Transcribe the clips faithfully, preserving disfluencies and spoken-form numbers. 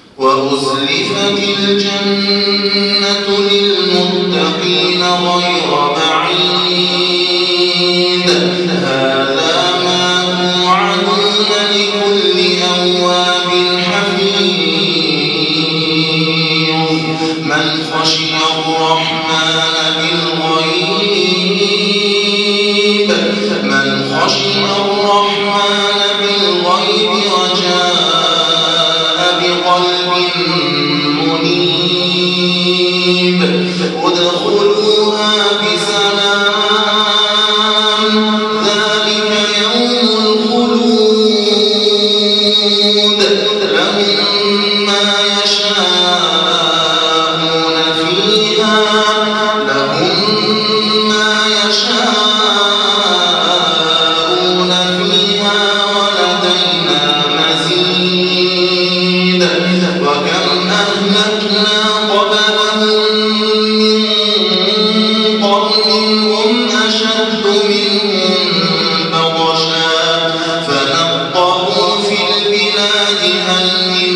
وأزلفت الجنة للمتقين غير بعيد هذا ما توعدون لكل أواب حفيظ من خشي الرحمن بالغيب من خشي الرحمن بالغيب وجاء بقلب منيب ادخلوها بسلام ذلك يوم الخلود لهم ما يشاءون فيها لهم ما يشاءون فيها ولدينا مزيد وكم أهلكنا قبلهم من قرن هم أشد منهم بطشا فنقبوا في البلاد هل من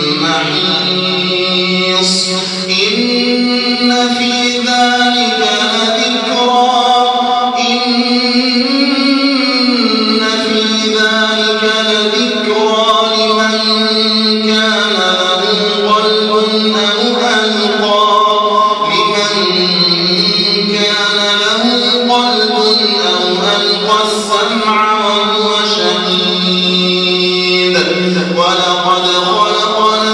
محيص إن في ذلك لذكرى إن في ذلك لذكرى لمن كان له قلب أو ألقى لمن كان له قلب أو ألقى السمع وهو شهيد ولقد خلقنا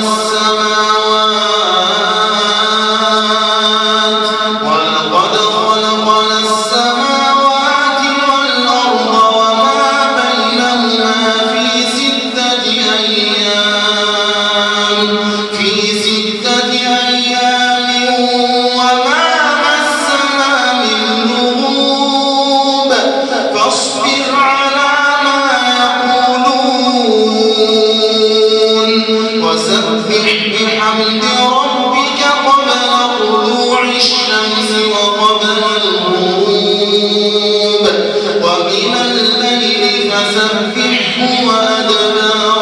السماوات ولقد خلقنا السماوات والأرض وما بينهما في ستة أيام في ستة أيام وما مسنا من لغوب فاصبر على ما يقولون وسبح بحمد ربك قبل طلوع الشمس وقبل الغروب ومن الليل فسبحه وأدبار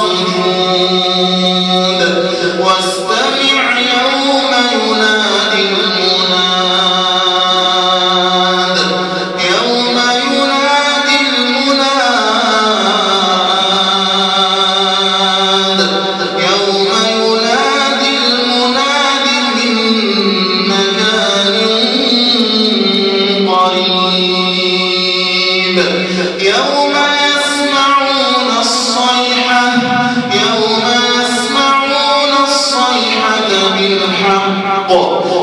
السجود واستمع يوم ينادي المناد يوم ينادي المناد يوم ينادي المناد من مكان قريب يوم يسمعون الصيحة يوم يسمعون الصيحة بالحق